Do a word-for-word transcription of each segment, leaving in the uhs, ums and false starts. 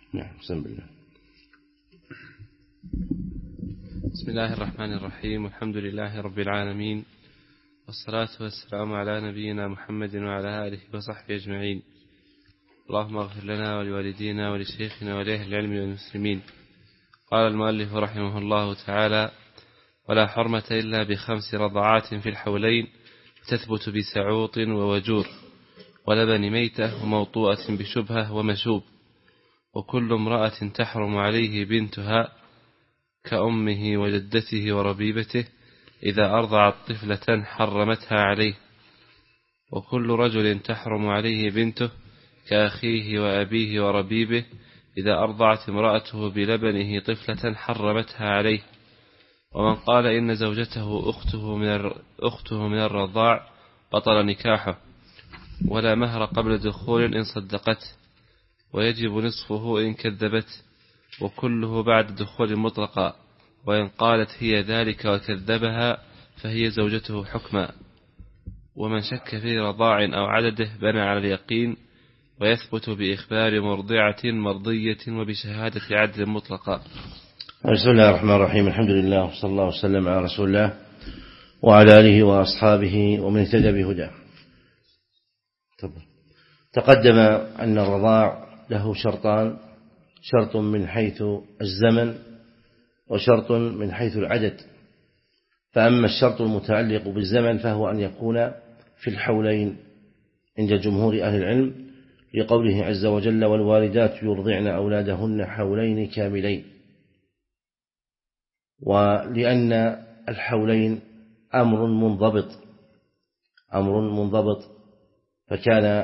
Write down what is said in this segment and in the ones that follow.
نعم. بسم الله. بسم الله الرحمن الرحيم، والحمد لله رب العالمين، والصلاة والسلام على نبينا محمد وعلى آله وصحبه أجمعين. اللهم اغفر لنا ولوالدينا ولشيخنا ولأهل العلم والمسلمين. قال المؤلف رحمه الله تعالى: ولا حرمة إلا بخمس رضعات في الحولين تثبت بسعوط ووجور ولبن ميتة وموطوءة بشبهة ومشوب، وكل امرأة تحرم عليه بنتها كأمه وجدته وربيبته إذا أرضعت طفلة حرمتها عليه، وكل رجل تحرم عليه بنته كأخيه وأبيه وربيبه إذا أرضعت امرأته بلبنه طفلة حرمتها عليه. ومن قال إن زوجته أخته من, أخته من الرضاع بطل نكاحه، ولا مهر قبل دخول إن صدقته، ويجب نصفه إن كذبت، وكله بعد دخول مطلقا، وإن قالت هي ذلك وكذبها فهي زوجته حكما. ومن شك في رضاع أو عدده بنى على اليقين، ويثبت بإخبار مرضعة مرضية وبشهادة عدل مطلقا. بسم الله الرحمن الرحيم، الحمد لله وصلى الله وسلم على رسول الله وعلى آله وأصحابه ومن اهتدى بهداه. تقدم أن الرضاع له شرطان: شرط من حيث الزمن وشرط من حيث العدد. فأما الشرط المتعلق بالزمن فهو أن يكون في الحولين عند جمهور أهل العلم، لقوله عز وجل: والوالدات يرضعن أولادهن حولين كاملين. ولأن الحولين أمر منضبط أمر منضبط فكان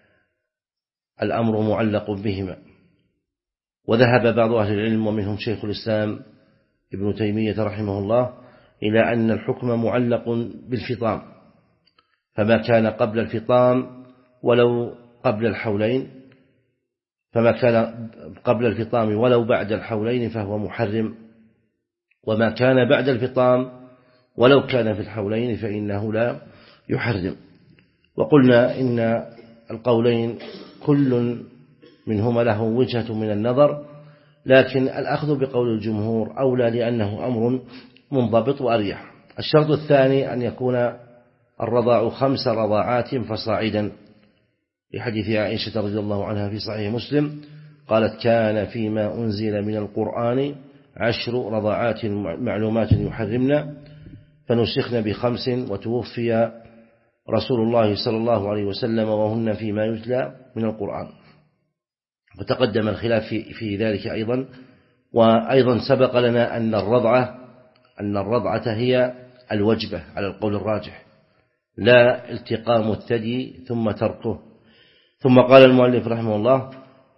الأمر معلق بهما. وذهب بعض أهل العلم ومنهم شيخ الإسلام ابن تيمية رحمه الله إلى أن الحكم معلق بالفطام، فما كان قبل الفطام ولو قبل الحولين فما كان قبل الفطام ولو بعد الحولين فهو محرم، وما كان بعد الفطام ولو كان في الحولين فإنه لا يحرم. وقلنا إن القولين كل منهما له وجهة من النظر، لكن الأخذ بقول الجمهور أولى لأنه أمر منضبط وأريح. الشرط الثاني أن يكون الرضاع خمس رضاعات فصاعدا، لحديث عائشة رضي الله عنها في صحيح مسلم قالت: كان فيما أنزل من القرآن عشر رضاعات معلومات يحرمنا فنسخنا بخمس، وتوفي رسول الله صلى الله عليه وسلم وهن فيما يتلى من القرآن. وتقدم الخلاف في, في ذلك أيضا. وأيضا سبق لنا أن الرضعة أن الرضعة هي الوجبة على القول الراجح، لا التقام الثدي ثم تركه. ثم قال المؤلف رحمه الله: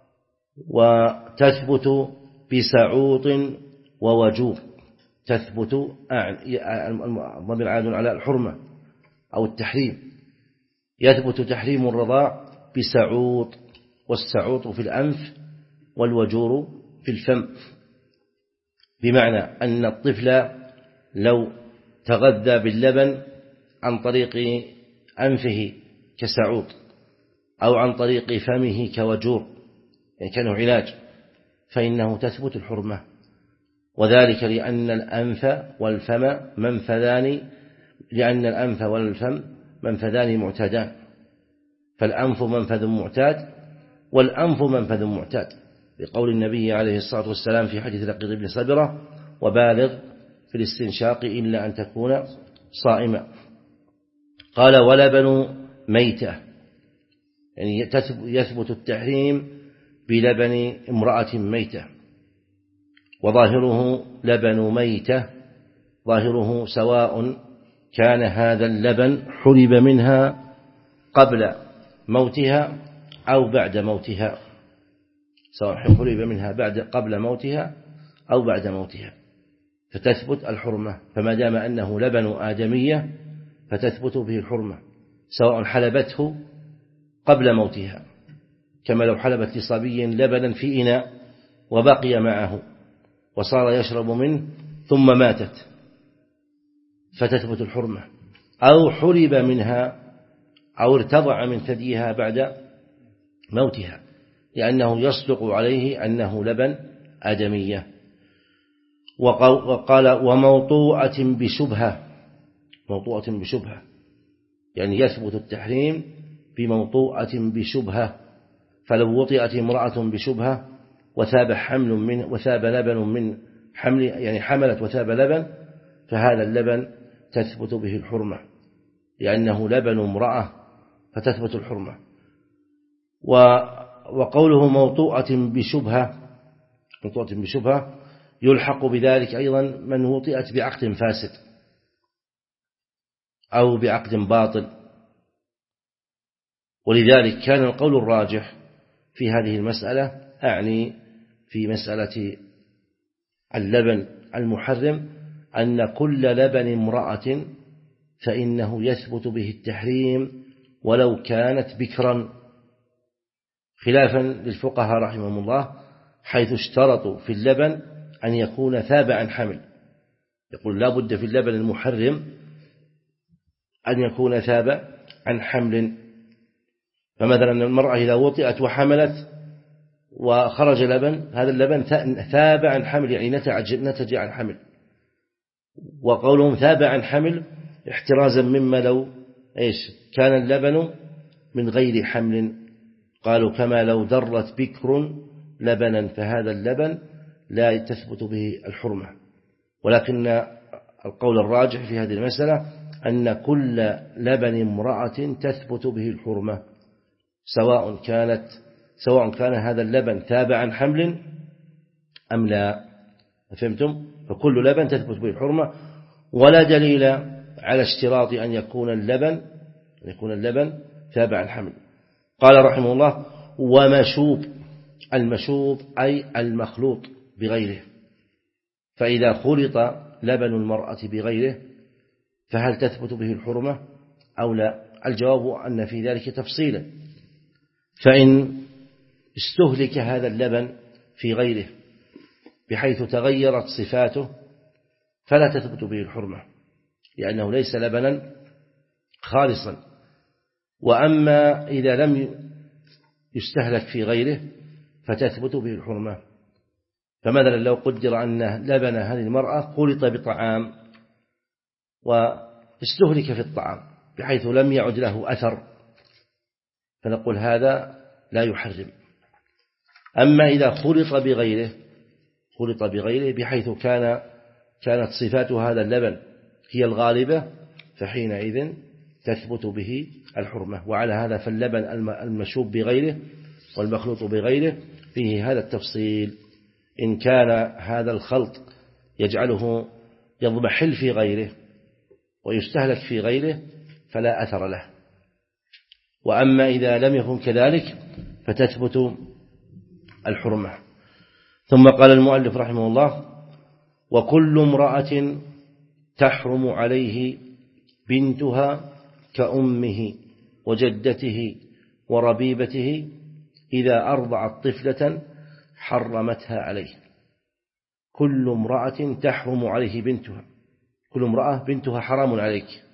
وتثبت بسعوط ووجوب. تثبت ضمير عاد على الحرمة أو التحريم. يثبت تحريم الرضاع بسعوط، والسعوط في الأنف والوجور في الفم، بمعنى أن الطفل لو تغذى باللبن عن طريق أنفه كسعوط أو عن طريق فمه كوجور، يعني كانه علاج، فإنه تثبت الحرمة. وذلك لأن الأنف والفم منفذان لأن الأنف والفم منفذان معتادان، فالأنف منفذ معتاد والأنف منفذ معتاد، لقول النبي عليه الصلاة والسلام في حديث لقيط بن صبرة: وبالغ في الاستنشاق إلا أن تكون صائما. قال: ولبن ميتة، يعني يثبت التحريم بلبن امرأة ميتة، وظاهره لبن ميتة، ظاهره سواء كان هذا اللبن حلب منها قبل موتها أو بعد موتها، سواء حلب منها بعد قبل موتها أو بعد موتها، فتثبت الحرمة. فما دام أنه لبن آدمية فتثبت به الحرمة، سواء حلبته قبل موتها، كما لو حلبت لصبي لبنا في إناء وبقي معه وصار يشرب منه ثم ماتت فتثبت الحرمة، أو حلب منها أو ارتضع من ثديها بعد موتها، لأنه يصدق عليه أنه لبن آدمية. وقال وموطوءة بشبهة، موطوءة بشبهة يعني يثبت التحريم بموطوءة بشبهة، فلو وطئت امرأة بشبهة وثاب حمل من وثاب لبن من حمل يعني حملت وثاب لبن، فهذا اللبن تثبت به الحرمة لأنه لبن امرأة فتثبت الحرمة. وقوله موطوءة بشبهة، موطوءة بشبهة يلحق بذلك أيضا من وطئت بعقد فاسد أو بعقد باطل. ولذلك كان القول الراجح في هذه المسألة، أعني في مسألة اللبن المحرم، أن كل لبن امرأة فإنه يثبت به التحريم ولو كانت بكرا، خلافا للفقهاء رحمهم الله حيث اشترطوا في اللبن أن يكون ثاب عن حمل. يقول لا بد في اللبن المحرم أن يكون ثاب عن حمل. فمثلا المرأة إذا وطئت وحملت وخرج لبن، هذا اللبن ثاب عن حمل يعني نتج عن حمل. وقولهم ثاب عن حمل احترازا مما لو إيش كان اللبن من غير حمل، قالوا كما لو درت بكر لبنا فهذا اللبن لا تثبت به الحرمة. ولكن القول الراجح في هذه المسألة أن كل لبن امرأة تثبت به الحرمة، سواء كانت سواء كان هذا اللبن ثاب عن حمل أم لا. فهمتم؟ فكل لبن تثبت به الحرمة، ولا دليل على اشتراط أن يكون اللبن أن يكون اللبن ثاب عن حمل. قال رحمه الله ومشوب، المشوب أي المخلوط بغيره، فإذا خلط لبن المرأة بغيره فهل تثبت به الحرمة أو لا؟ الجواب أن في ذلك تفصيلا، فإن استهلك هذا اللبن في غيره بحيث تغيرت صفاته فلا تثبت به الحرمة لأنه ليس لبنا خالصا. وأما إذا لم يستهلك في غيره فتثبت به الحرمة. فمثلا لو قدر أن لبن هذه المرأة خلط بطعام واستهلك في الطعام بحيث لم يعد له أثر، فنقول هذا لا يحرم. أما إذا خلط بغيره خلط بغيره بحيث كان كانت صفات هذا اللبن هي الغالبة فحينئذ تثبت به الحرمة. وعلى هذا فاللبن المشوب بغيره والمخلوط بغيره فيه هذا التفصيل. إن كان هذا الخلط يجعله يضمحل في غيره ويستهلك في غيره فلا أثر له. وأما إذا لم يكن كذلك فتثبت الحرمة. ثم قال المؤلف رحمه الله وكل امرأة تحرم عليه بنتها كأمه وجدته وربيبته إذا أرضعت طفلة حرمتها عليه. كل امرأة تحرم عليه بنتها، كل امرأة بنتها حرام عليك،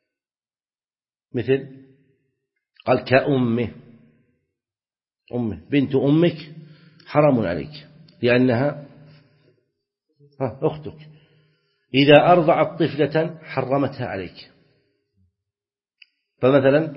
مثل قال كأمه، أمه بنت أمك حرام عليك لأنها أختك. إذا أرضعت طفلة حرمتها عليك. فمثلا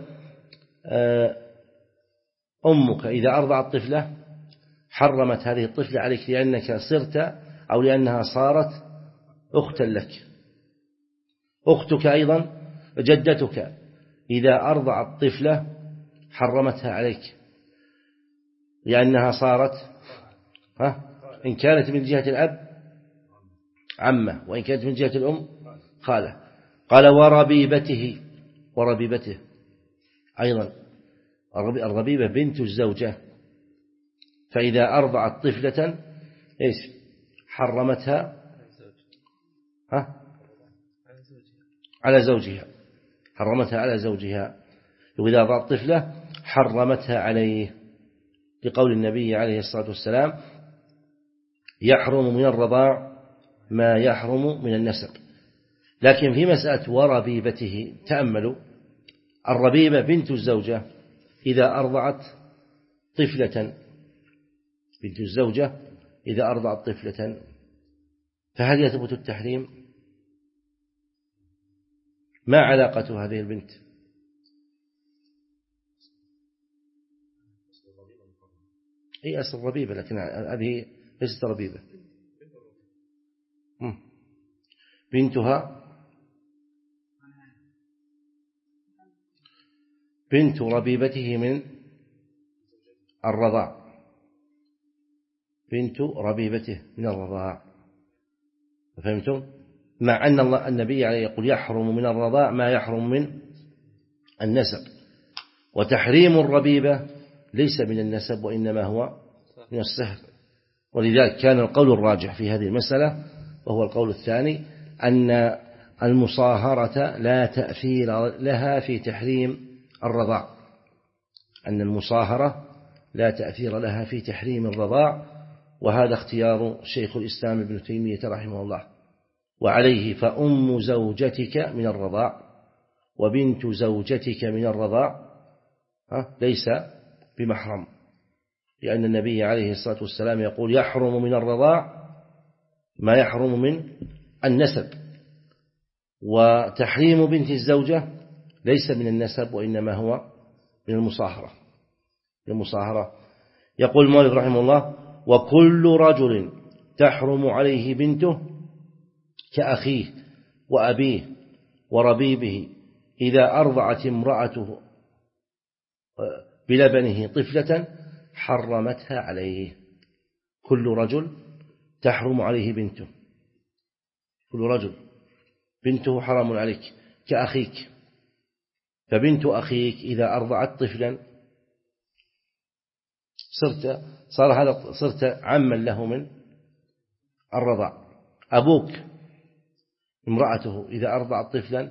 أمك إذا أرضعت طفلة حرمت هذه الطفلة عليك لأنك صرت أو لأنها صارت أختا لك. أختك أيضا جدتك إذا أرضعت طفلة حرمتها عليك لأنها صارت ها إن كانت من جهة الأب عمة وإن كانت من جهة الأم خالة. قال وربيبته، وربيبته أيضا الربيبة بنت الزوجة، فإذا أرضعت طفلة إيش حرمتها ها على زوجها، حرمتها على زوجها. وإذا أرضعت طفلة حرمتها عليه لقول النبي عليه الصلاة والسلام يحرم من الرضاع ما يحرم من النسب. لكن في مسألة وربيبته تأملوا، الربيبة بنت الزوجة إذا أرضعت طفلة بنت الزوجة إذا أرضعت طفلة، فهل يثبت التحريم؟ ما علاقة هذه البنت؟ هي أصل ربيبة، لكن هذه ليست ربيبة. بنتها بنت ربيبته من الرضاع، بنت ربيبته من الرضاع، فهمتم؟ مع أن الله النبي عليه يقول يحرم من الرضاع ما يحرم من النسب، وتحريم الربيبة ليس من النسب وإنما هو من السهل. ولذلك كان القول الراجح في هذه المسألة وهو القول الثاني أن المصاهرة لا تأثير لها في تحريم الرضاع، أن المصاهرة لا تأثير لها في تحريم الرضاع، وهذا اختيار شيخ الإسلام ابن تيمية رحمه الله. وعليه فأم زوجتك من الرضاع وبنت زوجتك من الرضاع ليس بمحرم، لأن النبي عليه الصلاة والسلام يقول يحرم من الرضاع ما يحرم من النسب، وتحريم بنت الزوجة ليس من النسب وإنما هو من المصاهرة. المصاهرة يقول المؤلف رحمه الله وكل رجل تحرم عليه بنته كأخيه وأبيه وربيبه إذا أرضعت امرأته بلبنه طفلة حرمتها عليه. كل رجل تحرم عليه بنته، كل رجل بنته حرام عليك كأخيك، فبنت أخيك إذا أرضعت طفلا صرت صار هذا صرت عما له من الرضاع. أبوك امرأته إذا أرضعت طفلا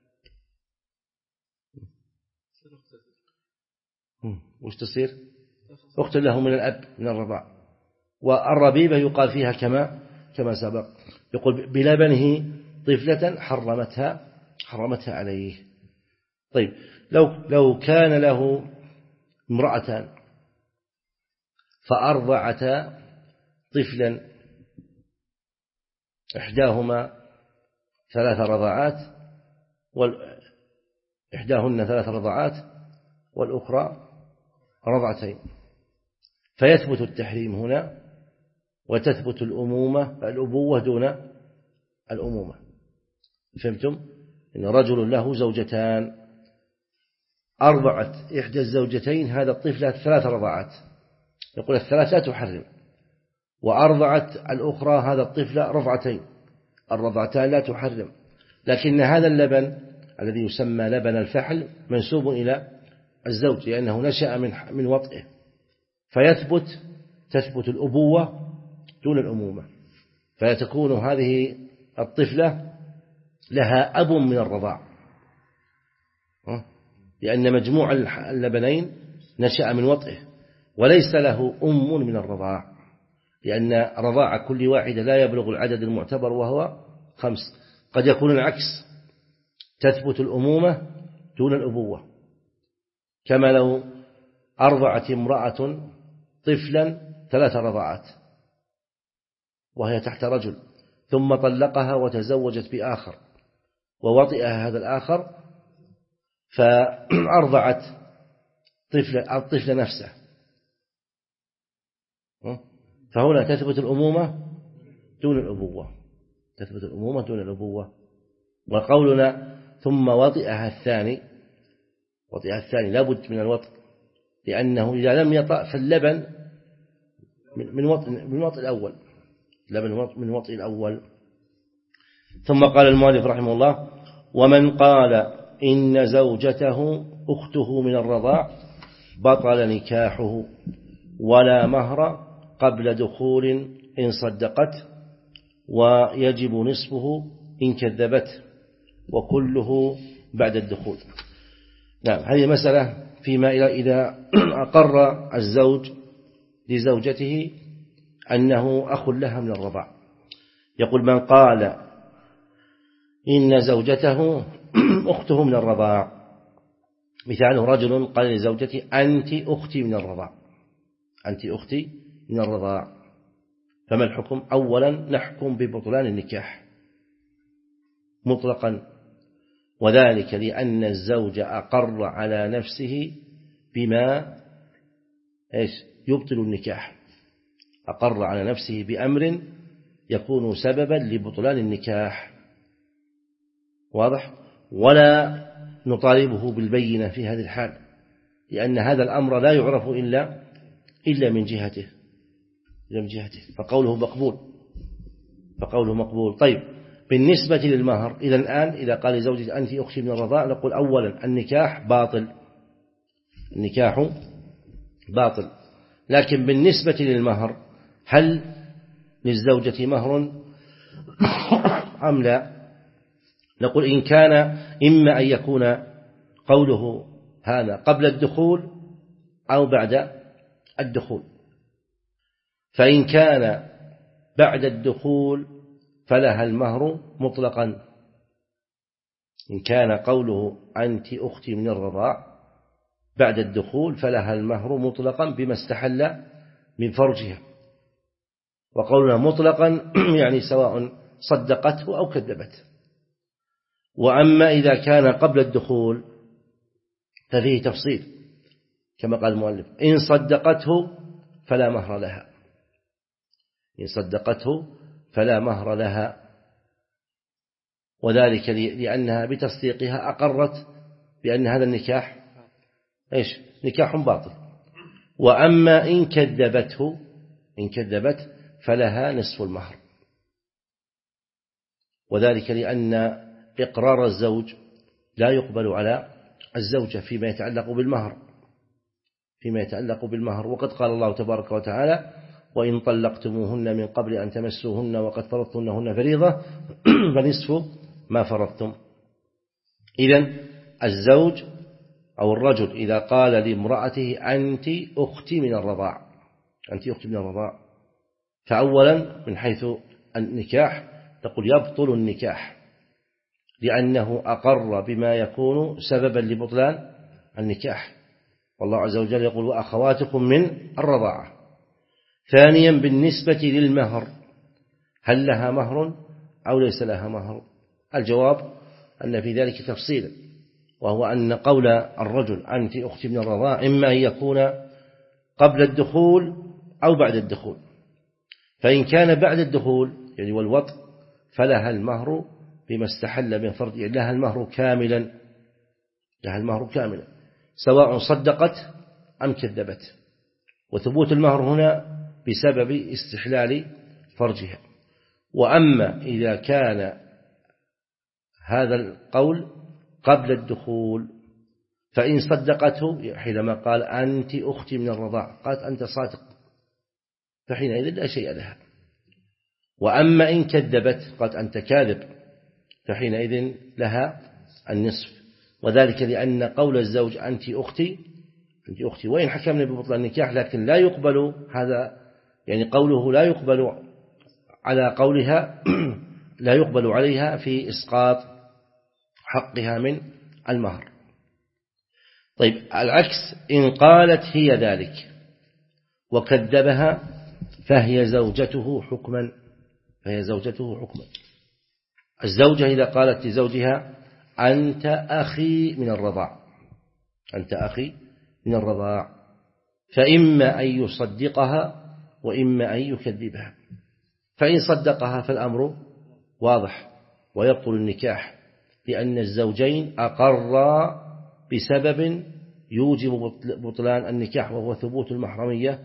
وش تصير؟ أخت له من الأب من الرضاع. والربيبة يقال فيها كما كما سبق، يقول بلبنه طفلة حرمتها حرمتها عليه. طيب لو لو كان له امرأتان فأرضعتا طفلا إحداهما ثلاث رضعات إحداهن ثلاث رضعات والأخرى رضعتين، فيثبت التحريم هنا وتثبت الأمومة الأبوة دون الأمومة. فهمتم؟ إن رجل له زوجتان أرضعت إحدى الزوجتين هذا الطفل ثلاث رضعات، يقول الثلاث لا تحرم، وأرضعت الأخرى هذا الطفل رضعتين، الرضعتان لا تحرم، لكن هذا اللبن الذي يسمى لبن الفحل منسوب إلى الزوج لأنه نشأ من من وطئه، فيثبت تثبت الأبوة دون الأمومة، فتكون هذه الطفلة لها أب من الرضاع، لأن مجموع اللبنين نشأ من وطئه، وليس له أم من الرضاع، لأن رضاع كل واحدة لا يبلغ العدد المعتبر وهو خمس. قد يكون العكس، تثبت الأمومة دون الأبوة، كما لو أرضعت امرأة طفلا ثلاث رضعات وهي تحت رجل ثم طلقها وتزوجت بآخر ووطئها هذا الآخر فأرضعت طفل الطفل نفسه، فهنا تثبت الأمومة دون الأبوة، تثبت الأمومة دون الأبوة. وقولنا ثم وطئها الثاني، وطئها الثاني لابد من الوطئ، لأنه إذا لم يطأ فاللبن من وطئ من وطئ الأول، لبن من وطئ الأول. ثم قال المؤلف رحمه الله ومن قال إن زوجته أخته من الرضاع بطل نكاحه ولا مهر قبل دخول إن صدقت، ويجب نصفه إن كذبت، وكله بعد الدخول. نعم، هذه مسألة فيما إذا أقر الزوج لزوجته أنه أخ لها من الرضاع. يقول من قال إن زوجته أخته من الرضاع، مثاله رجل قال لزوجته أنت أختي من الرضاع، أنت أختي من الرضاع. فما الحكم؟ أولا نحكم ببطلان النكاح مطلقا، وذلك لأن الزوج أقر على نفسه بما إيش يبطل النكاح، أقر على نفسه بأمر يكون سببا لبطلان النكاح، واضح؟ ولا نطالبه بالبينة في هذه الحال، لأن هذا الأمر لا يعرف إلا إلا من جهته من جهته فقوله مقبول فقوله مقبول. طيب بالنسبة للمهر، إذا الآن إذا قال لزوجي أنت أختي من الرضاع، نقول أولا النكاح باطل، النكاح باطل. لكن بالنسبة للمهر هل للزوجة مهر أم لا؟ نقول إن كان إما أن يكون قوله هذا قبل الدخول أو بعد الدخول، فإن كان بعد الدخول فلها المهر مطلقا. إن كان قوله أنت أختي من الرضاع بعد الدخول فلها المهر مطلقا بما استحل من فرجها، وقولنا مطلقا يعني سواء صدقته أو كذبته. وأما إذا كان قبل الدخول ففيه تفصيل كما قال المؤلف، إن صدقته فلا مهر لها، إن صدقته فلا مهر لها، وذلك لأنها بتصديقها أقرت بأن هذا النكاح إيش نكاح باطل. وأما إن كذبته إن كذبت فلها نصف المهر، وذلك لأن إقرار الزوج لا يقبل على الزوجة فيما يتعلق بالمهر فيما يتعلق بالمهر وقد قال الله تبارك وتعالى وإن طلقتموهن من قبل أن تمسوهن وقد فرضتم لهن فريضة فنصف ما فرضتم. إذن الزوج أو الرجل إذا قال لامرأته أنت أختي من الرضاع أنت أختي من الرضاع فأولا من حيث النكاح تقول يبطل النكاح لأنه أقر بما يكون سببا لبطلان النكاح، والله عز وجل يقول وأخواتكم من الرضاعة. ثانيا بالنسبة للمهر هل لها مهر أو ليس لها مهر؟ الجواب أن في ذلك تفصيلا، وهو أن قول الرجل أنت أختي من الرضاعة إما أن يكون قبل الدخول أو بعد الدخول، فإن كان بعد الدخول يعني والوطء فلها المهر بما استحل من فرض، يعني لها المهر كاملا لها المهر كاملا سواء صدقت أم كذبت، وثبوت المهر هنا بسبب استحلال فرجها. وأما إذا كان هذا القول قبل الدخول فإن صدقته حينما قال أنت أختي من الرضاع قالت أنت صادق فحينئذ لا شيء لها. وأما إن كذبت قالت أنت كاذب فحينئذ لها النصف، وذلك لأن قول الزوج أنت أختي أنت أختي وإن حكمنا ببطلان النكاح لكن لا يقبل هذا، يعني قوله لا يقبل على قولها لا يقبل عليها في إسقاط حقها من المهر. طيب العكس إن قالت هي ذلك وكذبها فهي زوجته حكما فهي زوجته حكما. الزوجة إذا قالت لزوجها أنت أخي من الرضاع أنت أخي من الرضاع فإما أن يصدقها وإما أن يكذبها، فإن صدقها فالأمر واضح ويبطل النكاح لأن الزوجين أقرا بسبب يوجب بطلان النكاح وهو ثبوت المحرمية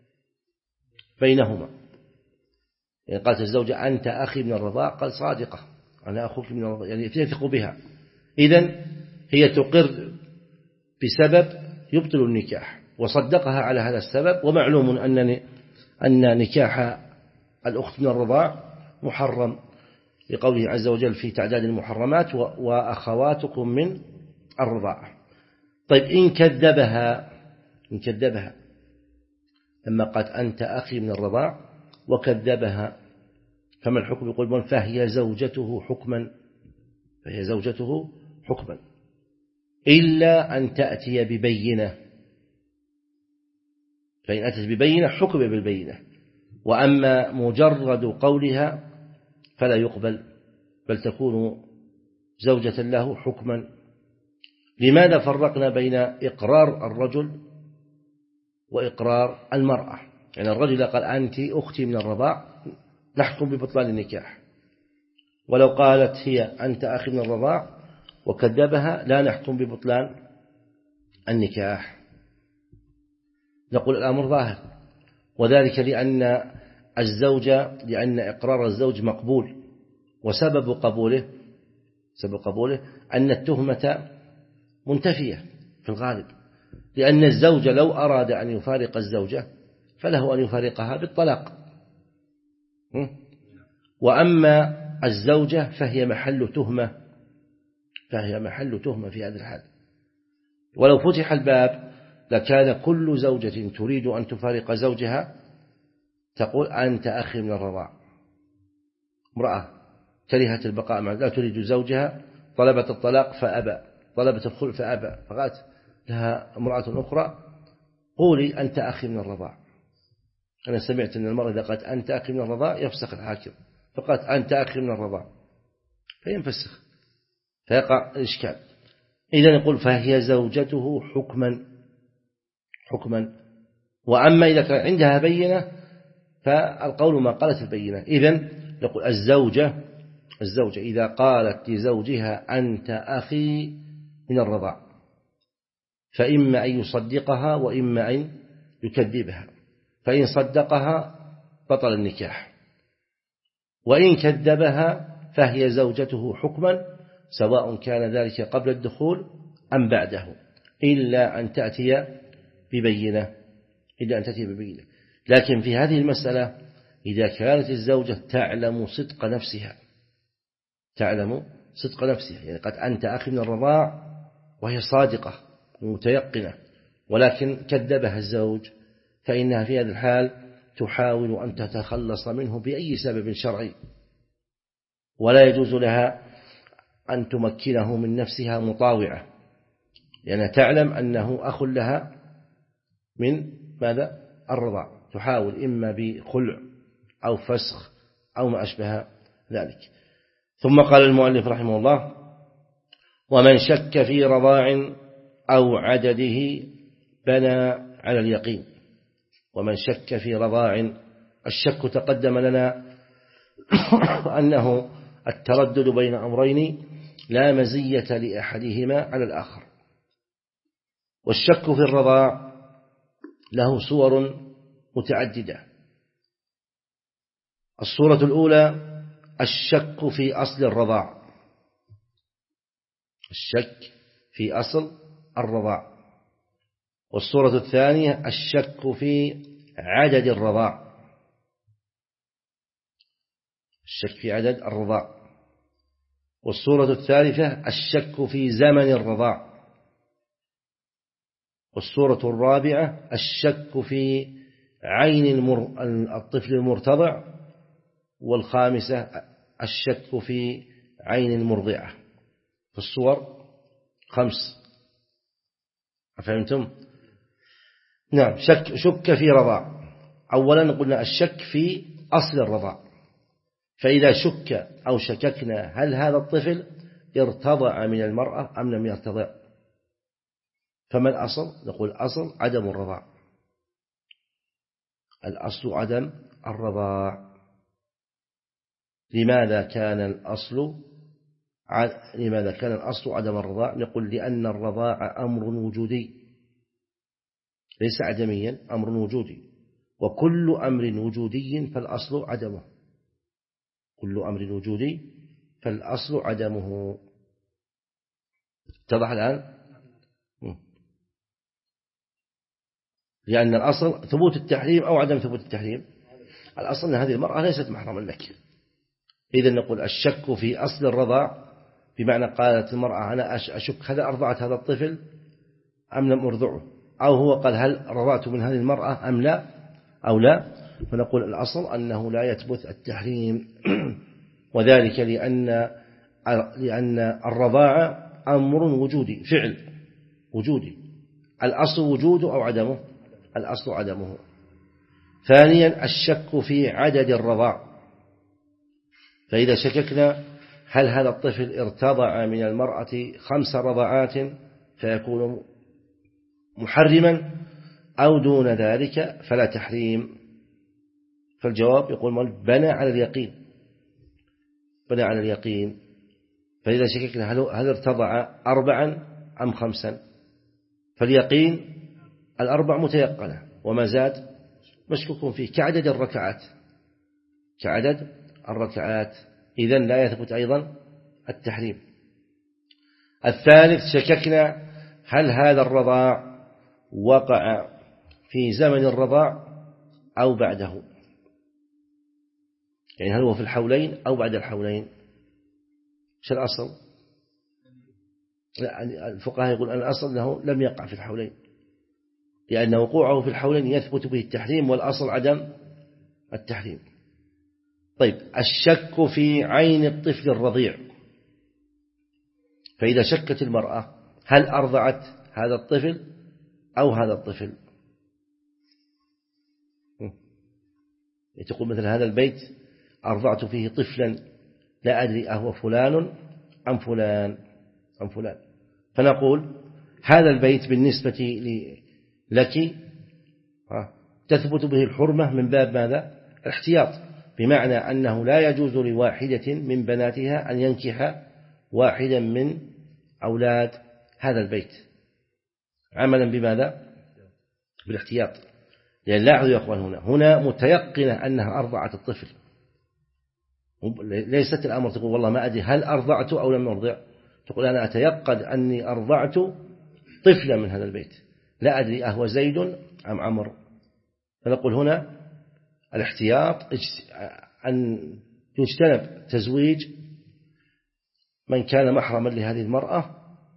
بينهما. يعني قالت الزوجة أنت أخي من الرضاع قال صادقة أنا أخوك من الرضاع يعني تثق بها، إذن هي تقر بسبب يبطل النكاح وصدقها على هذا السبب، ومعلوم أن أن نكاح الأخت من الرضاع محرم لقوله عز وجل في تعداد المحرمات وأخواتكم من الرضاعة. طيب إن كذبها إن كذبها لما قالت أنت أخي من الرضاع وكذبها فما الحكم؟ يقول فهي زوجته حكما فهي زوجته حكما إلا أن تأتي ببينة فإن أتت ببينة حكم بالبينة، وأما مجرد قولها فلا يقبل، بل تكون زوجة له حكما. لماذا فرقنا بين إقرار الرجل وإقرار المرأة؟ يعني الرجل قال أنت أختي من الرضاع نحكم ببطلان النكاح، ولو قالت هي أنت أخي من الرضاع وكذبها لا نحكم ببطلان النكاح، نقول الأمر ظاهر. وذلك لأن الزوجة لأن إقرار الزوج مقبول، وسبب قبوله سبب قبوله أن التهمة منتفية في الغالب، لأن الزوج لو أراد أن يفارق الزوجة فله أن يفارقها بالطلاق، وأما الزوجة فهي محل تهمة فهي محل تهمة في هذا الحال. ولو فتح الباب لكان كل زوجة تريد أن تفارق زوجها تقول أنت أخي من الرضاع. امرأة كرهت البقاء معه لا تريد زوجها، طلبت الطلاق فأبى، طلبت الخلع فأبى، فقالت لها امرأة أخرى قولي أنت أخي من الرضاع. أنا سمعت أن المرأة إذا قالت أنت أخي من الرضاع يفسخ الحاكم، فقالت أنت أخي من الرضاع فينفسخ فيقع الإشكال. إذا نقول فهي زوجته حكما حكما. وأما إذا كان عندها بينة فالقول ما قالت البينة. إذن نقول الزوجة الزوجة إذا قالت لزوجها أنت أخي من الرضاع فإما أن يصدقها وإما أن يكذبها، فإن صدقها بطل النكاح، وإن كذبها فهي زوجته حكما سواء كان ذلك قبل الدخول أم بعده، إلا أن تأتي ببينة إلا أن تأتي ببينة. لكن في هذه المسألة إذا كانت الزوجة تعلم صدق نفسها تعلم صدق نفسها يعني قد أنت أخي من الرضاع وهي صادقة متيقنة، ولكن كذبها الزوج، فإنها في هذا الحال تحاول أن تتخلص منه بأي سبب شرعي، ولا يجوز لها أن تمكنه من نفسها مطاوعة، لأنها تعلم أنه أخ لها من ماذا؟ الرضاع، تحاول إما بخلع أو فسخ أو ما أشبه ذلك. ثم قال المؤلف رحمه الله ومن شك في رضاع أو عدده بنى على اليقين. ومن شك في رضاع، الشك تقدم لنا أنه التردد بين أمرين لا مزية لأحدهما على الآخر. والشك في الرضاع له صور متعددة. الصورة الأولى الشك في أصل الرضاع الشك في أصل الرضاع. والصورة الثانية الشك في عدد الرضاع الشك في عدد الرضاع. والصورة الثالثة الشك في زمن الرضاع. والصورة الرابعة الشك في عين المر... الطفل المرتضع. والخامسة الشك في عين المرضعة. في الصور خمس، أفهمتم؟ نعم. شك, شك في رضاع. أولا قلنا الشك في أصل الرضاع، فإذا شك أو شككنا هل هذا الطفل ارتضع من المرأة أم لم يرتضع، فما الأصل؟ نقول الأصل عدم الرضاع الأصل عدم الرضاع. لماذا كان الأصل لماذا كان الأصل عدم الرضاع؟ نقول لأن الرضاع أمر وجودي ليس عدميا، أمر وجودي، وكل أمر وجودي فالأصل عدمه كل أمر وجودي فالأصل عدمه. اتضح الآن؟ لأن الأصل ثبوت التحريم أو عدم ثبوت التحريم. الأصل أن هذه المرأة ليست محرما لك. إذن نقول الشك في أصل الرضاع بمعنى قالت المرأة أنا أشك هل أرضعت هذا الطفل أم لم أرضعه، أو هو قال هل رضعت من هذه المرأة أم لا أو لا، فنقول الأصل أنه لا يثبت التحريم وذلك لأن لأن الرضاعة أمر وجودي، فعل وجودي، الأصل وجوده أو عدمه الأصل عدمه. ثانيا الشك في عدد الرضاع، فإذا شككنا هل هذا الطفل ارتضع من المرأة خمس رضعات فيكون محرما أو دون ذلك فلا تحريم. فالجواب يقول بنى على اليقين، بنى على اليقين. فإذا شككنا هل ارتضع أربعا أم خمسا، فاليقين الأربع متيقنة وما زاد مشكوك فيه كعدد الركعات، كعدد الركعات، إذن لا يثبت أيضا التحريم. الثالث شككنا هل هذا الرضاع وقع في زمن الرضاع أو بعده، يعني هل هو في الحولين أو بعد الحولين. شو الأصل؟ لا، الفقهاء يقول أن الأصل أنه لم يقع في الحولين، لأن وقوعه في الحولين يثبت به التحريم، والأصل عدم التحريم. طيب الشك في عين الطفل الرضيع، فإذا شكت المرأة هل أرضعت هذا الطفل أو هذا الطفل، تقول مثل هذا البيت أرضعت فيه طفلا لا أدري أهو فلان أم فلان أم فلان، فنقول هذا البيت بالنسبة لك تثبت به الحرمة من باب ماذا؟ الاحتياط، بمعنى أنه لا يجوز لواحدة من بناتها أن ينكح واحدا من أولاد هذا البيت عملا بماذا؟ بالاحتياط. لأن لاحظوا يا أخوان هنا هنا متيقنة أنها أرضعت الطفل، ليست الأمر تقول والله ما أدري هل أرضعت أو لم أرضع، تقول أنا أتيقن أني أرضعت طفلا من هذا البيت، لا أدري أهو زيد أم عمر. فنقول هنا الاحتياط أن يجتنب تزويج من كان محرما لهذه المرأة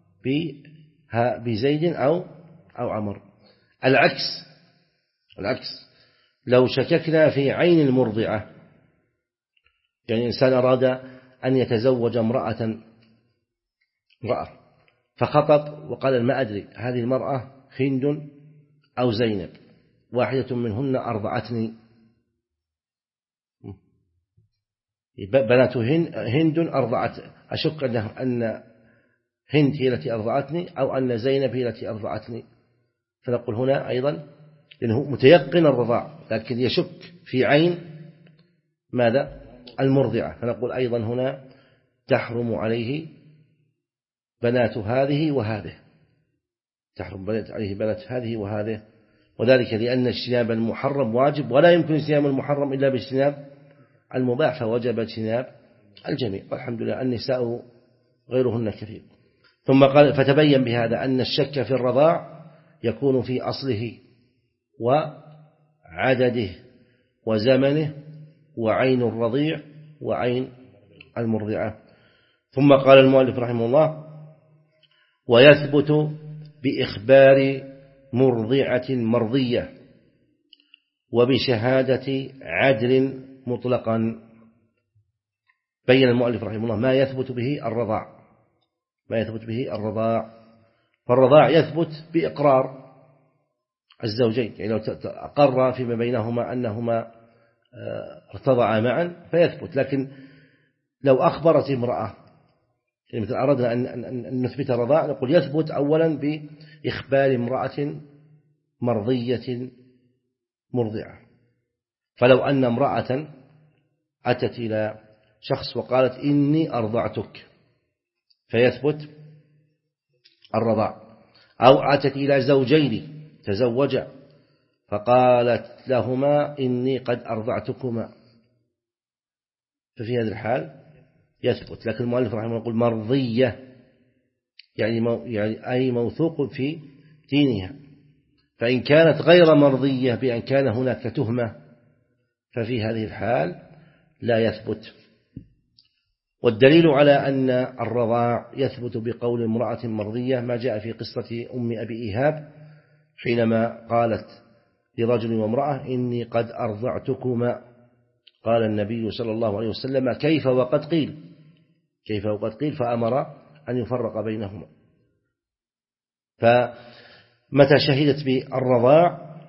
بزيد أو أو عمر. العكس العكس لو شككنا في عين المرضعة، يعني إنسان أراد أن يتزوج امرأة امرأة فخطط وقال ما أدري هذه المرأة هند أو زينب، واحدة منهن أرضعتني، بنات هند أرضعت، أشك أن هند هي التي أرضعتني أو أن زينب هي التي أرضعتني. فنقول هنا أيضا لأنه متيقن الرضاع لكن يشك في عين ماذا؟ المرضعة، فنقول أيضا هنا تحرم عليه بنات هذه وهذه، تحرم عليه بنات هذه وهذه، وذلك لأن اجتناب المحرم واجب، ولا يمكن اجتناب المحرم إلا باجتناب المباح، فوجب اجتناب الجميع، والحمد لله النساء غيرهن كثير. ثم قال فتبين بهذا أن الشك في الرضاع يكون في أصله وعدده وزمنه وعين الرضيع وعين المرضعة. ثم قال المؤلف رحمه الله ويثبت بإخبار مرضعة مرضية وبشهادة عدل مطلقا. بين المؤلف رحمه الله ما يثبت به الرضاع، ما يثبت به الرضاع، فالرضاع يثبت بإقرار الزوجين، يعني لو أقر فيما بينهما أنهما ارتضعا معا فيثبت. لكن لو أخبرت امرأة، يعني مثل أردنا أن نثبت الرضاع نقول يثبت أولا بإخبار امرأة مرضية مرضعة. فلو أن امرأة أتت إلى شخص وقالت إني أرضعتك فيثبت الرضاع، أو أتت إلى زوجين تزوجا فقالت لهما إني قد أرضعتكما، ففي هذا الحال يثبت. لكن المؤلف رحمه الله يقول مرضية، يعني, مو يعني أي موثوق في دينها، فإن كانت غير مرضية بأن كان هناك تهمة ففي هذه الحال لا يثبت. والدليل على أن الرضاع يثبت بقول امرأة مرضية ما جاء في قصة أم أبي إيهاب حينما قالت لرجل وامرأة إني قد أرضعتكما، قال النبي صلى الله عليه وسلم كيف وقد قيل، كيف وقد قيل، فأمر أن يفرق بينهما. فمتى شهدت بالرضاع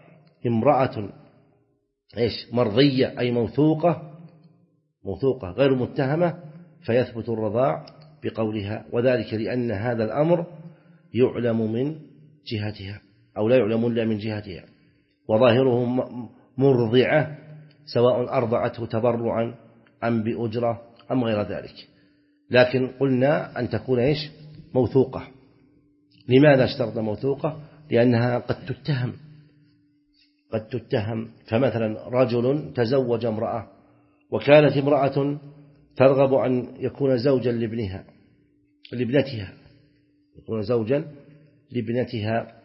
امرأة إيش مرضية أي موثوقة موثوقة غير متهمة فيثبت الرضاع بقولها، وذلك لأن هذا الأمر يعلم من جهتها أو لا يعلم إلا من جهتها، وظاهره مرضعة سواء أرضعته تبرعا أم بأجرة أم غير ذلك، لكن قلنا أن تكون إيش موثوقة. لماذا اشترط موثوقة؟ لأنها قد تتهم قد تتهم فمثلا رجل تزوج امرأة وكانت امرأة ترغب أن يكون زوجا لابنها لابنتها يكون زوجا لابنتها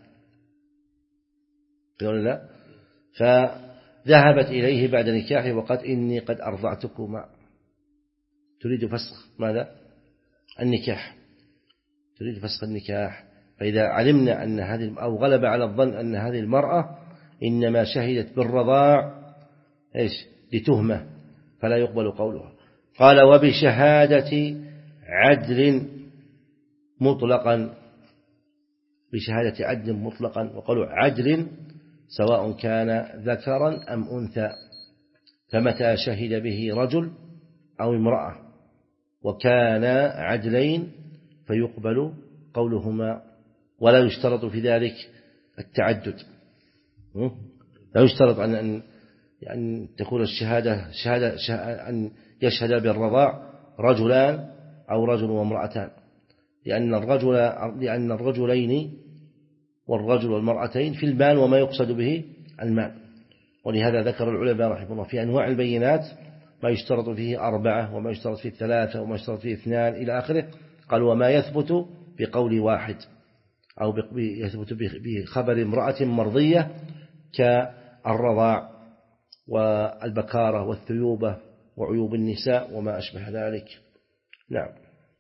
لا، فذهبت إليه بعد نكاحه وقالت إني قد أرضعتكما، تريد فسخ ماذا؟ النكاح، تريد فسخ النكاح. فإذا علمنا أن هذه أو غلب على الظن أن هذه المرأة إنما شهدت بالرضاع إيش لتهمة فلا يقبل قولها. قال وبشهادة عدل مطلقا، بشهادة عدل مطلقا، وقالوا عدل سواء كان ذكرا أم أنثى، فمتى شهد به رجل أو امرأة وكان عدلين فيقبل قولهما، ولا يشترط في ذلك التعدد، لا يشترط أن أن يعني تكون الشهادة شهادة أن يشهد بالرضاع رجلان أو رجل وامرأتان، لأن الرجل لأن الرجلين والرجل والمرأتين في المال وما يقصد به المال، ولهذا ذكر العلماء رحمه الله في أنواع البينات ما يشترط فيه أربعة وما يشترط فيه ثلاثة وما يشترط فيه اثنان إلى آخره. قال وما يثبت بقول واحد أو يثبت بخبر امرأة مرضية كالرضاع والبكارة والثيوبة وعيوب النساء وما أشبه ذلك. نعم.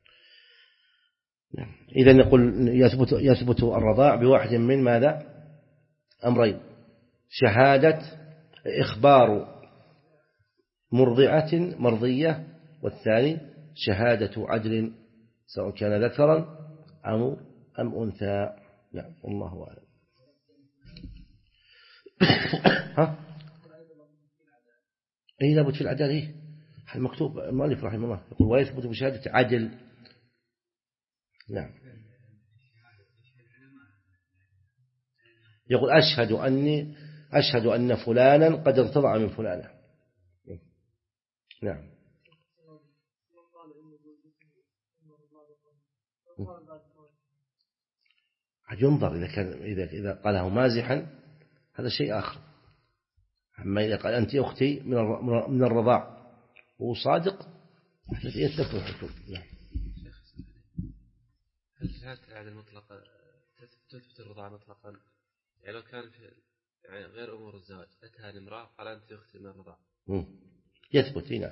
نعم. إذن نقول يثبت, يثبت الرضاع بواحد من ماذا؟ أمرين: شهادة إخبار مرضعة مرضية، والثاني شهادة عدل سواء كان ذكرا أو أم أنثى. نعم والله أعلم. ها؟ أي لابد في العدالة. إيه المكتوب المؤلف رحمه الله يقول ويثبت بشهادة عدل. نعم. يقول أشهد أني أشهد أن فلانا قد ارتضع من فلانة. نعم. ينظر إذا كان إذا إذا قاله مازحا هذا شيء آخر، أما إذا قال أنت أختي من من الرضاع وهو صادق الذي يتفق الحكم. نعم. هل شهادة العدل المطلقة تثبت الرضاعة مطلقا؟ يعني لو كان في يعني غير أمور الزواج أتى الامرأة قال أنت أختي من الرضاعة يثبت. نعم.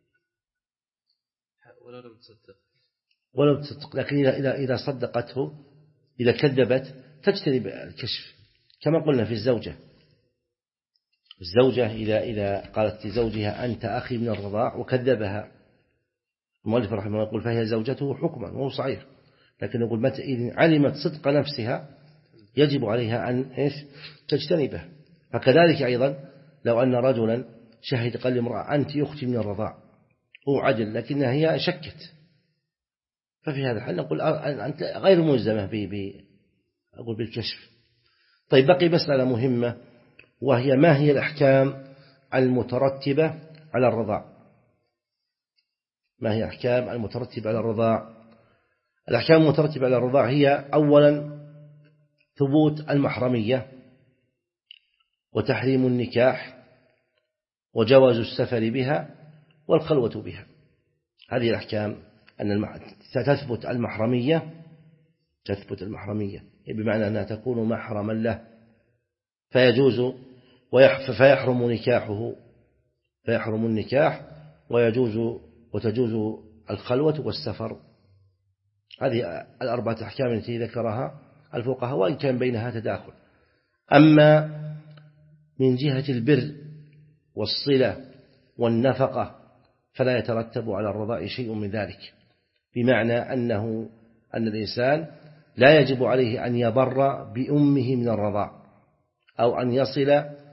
ولو لم تصدق ولو تصدق، لكن إذا إذا إذا صدقته إذا كذبت تجتنب الكشف، كما قلنا في الزوجة. الزوجة إذا إذا قالت لزوجها أنت أخي من الرضاع وكذبها، المؤلف رحمه الله يقول فهي زوجته حكما وهو صحيح، لكن يقول متى إذا علمت صدق نفسها يجب عليها أن إيش تجتنبه. فكذلك أيضا لو أن رجلا شهد قال لامرأة أنت أختي من الرضاع هو عدل لكنها هي شكت، ففي هذا الحال نقول أنت غير ملزمة أقول بالكشف. طيب بقي مسألة مهمة، وهي ما هي الأحكام المترتبة على الرضاع؟ ما هي الأحكام المترتبة على الرضاع؟ الأحكام المترتبة على الرضاع هي أولا ثبوت المحرمية وتحريم النكاح وجواز السفر بها والخلوة بها. هذه الأحكام أن تثبت المحرمية تثبت المحرمية بمعنى أنها تكون محرما له فيجوز فيحرم نكاحه فيحرم النكاح ويجوز وتجوز الخلوة والسفر. هذه الأربعة أحكام التي ذكرها الفقهاء وإن كان بينها تداخل. أما من جهة البر والصلة والنفقة فلا يترتب على الرضاع شيء من ذلك، بمعنى أنه أن الإنسان لا يجب عليه أن يبر بأمه من الرضاع أو أن يصل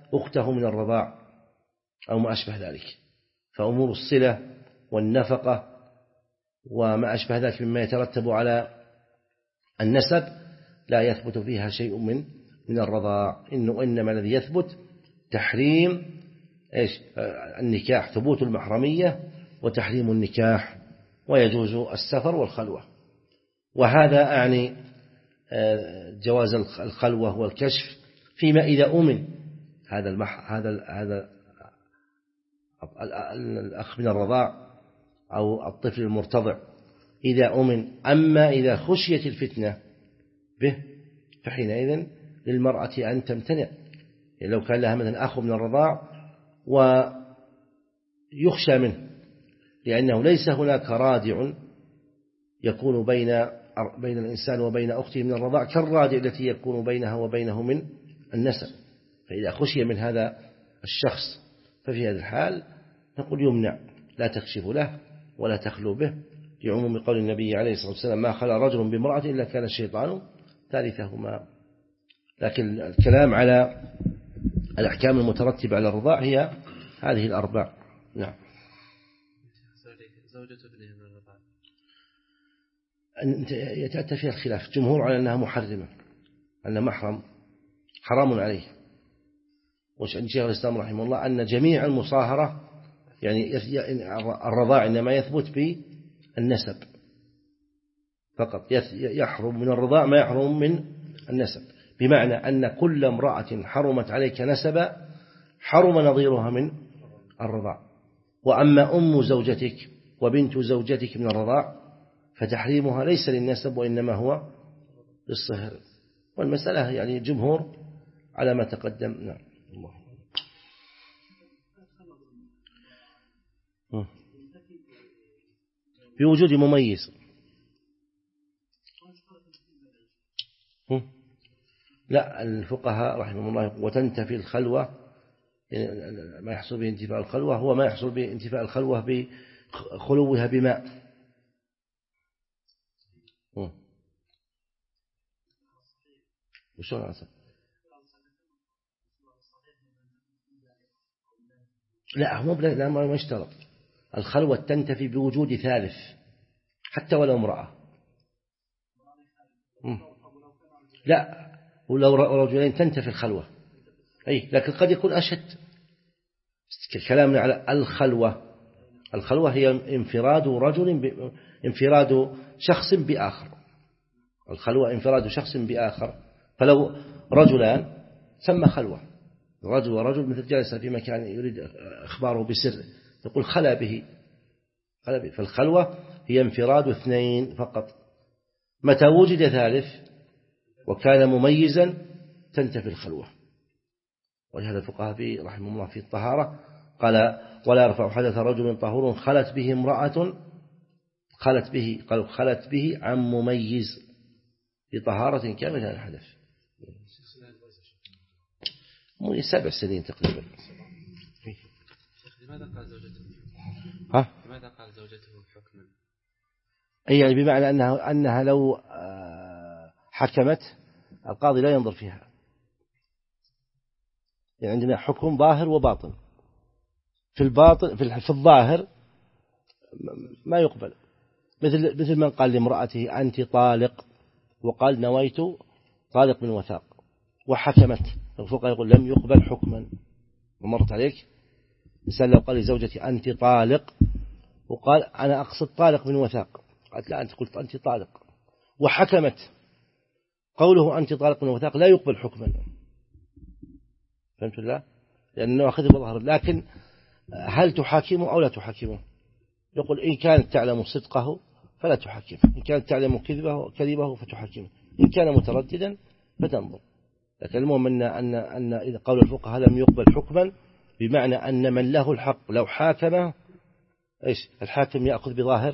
أخته من الرضاع أو ما أشبه ذلك. فأمور الصلة والنفقة وما أشبه ذلك مما يترتب على النسب لا يثبت فيها شيء من من الرضاع، إنه إنما الذي يثبت تحريم إيش النكاح، ثبوت المحرمية وتحريم النكاح، ويجوز السفر والخلوة. وهذا أعني جواز الخلوة والكشف فيما إذا أمن هذا المح هذا هذا الأخ من الرضاع أو الطفل المرتضع إذا أمن. أما إذا خشيت الفتنة به فحينئذ للمرأة أن تمتنع. يعني لو كان لها مثلا أخ من الرضاع ويخشى منه، لأنه ليس هناك رادع يكون بين بين الإنسان وبين أخته من الرضاع كالرادع التي يكون بينها وبينه من النسب. فإذا خشي من هذا الشخص ففي هذا الحال نقول يمنع، لا تكشف له ولا تخلو به، لعموم قول النبي عليه الصلاة والسلام ما خلا رجل بامرأة إلا كان الشيطان ثالثهما. لكن الكلام على الأحكام المترتبة على الرضاع هي هذه الأربع. نعم. زوجة ابنه من الرضاع يتأتى فيها الخلاف، جمهور على أنها محرمة، أن محرم حرام عليه. وعند شيخ الإسلام رحمه الله أن جميع المصاهرة يعني الرضاع إنما يثبت بالنسب فقط، يحرم من الرضاع ما يحرم من النسب، بمعنى أن كل امرأة حرمت عليك نسبا حرم نظيرها من الرضاع. وأما أم زوجتك وبنت زوجتك من الرضاع فتحريمها ليس للنسب وإنما هو للصهر. والمسألة يعني جمهور على ما تقدم. نعم. الله. بوجود مميز. لا، الفقهاء رحمه الله وتنتفي الخلوة، ما يحصل به انتفاء الخلوة هو ما يحصل به انتفاء الخلوة بخلوها بماء. وشون عسى؟ لا هو لا ما يشترط. الخلوة تنتفي بوجود ثالث حتى ولو امرأة. لا، ولو رجلين تنتفي الخلوة، أي لكن قد يكون أشد. كلامنا على الخلوة، الخلوة هي انفراد رجل ب... انفراد شخص بآخر. الخلوة انفراد شخص بآخر، فلو رجلان سمى خلوة، رجل ورجل مثل جالس في مكان يريد إخباره بسر يقول خلا به، خلا به. فالخلوة هي انفراد اثنين فقط. متى وجد ثالث وكان مميزا تنتفي الخلوة. ولهذا الفقهاء في رحمه الله في الطهارة قال ولا يرفع حدث رجل طهور خلت به امرأة خلت به قالوا خلت به عن مميز بطهارة كاملة الحدث. مو سبع سنين تقريبا. لماذا قال زوجته؟ ها؟ لماذا قال زوجته حكما؟ أي يعني بمعنى أنها أنها لو حكمت القاضي لا ينظر فيها. يعني عندنا حكم ظاهر وباطن. في الباطن في الظاهر ما يقبل، مثل مثل من قال لامرأته أنت طالق وقال نويت طالق من وثاق وحكمت، الفقهاء يقول لم يقبل حكما. ومرت عليك إنسان لو قال لزوجتي أنت طالق وقال أنا أقصد طالق من وثاق، قالت لا أنت قلت أنت طالق وحكمت، قوله أنت طالق من وثاق لا يقبل حكما. فهمت الله؟ لأنه أخذ بظهر. لكن هل تحاكمه أو لا تحاكمه؟ يقول إن كانت تعلم صدقه فلا تحاكمه، إن كانت تعلم كذبه كذبه فتحاكمه، إن كان مترددا فتنظر. لكن المهم أن أن أن إذا قول الفقهاء لم يقبل حكما بمعنى أن من له الحق لو حاكمه إيش الحاكم يأخذ بظاهر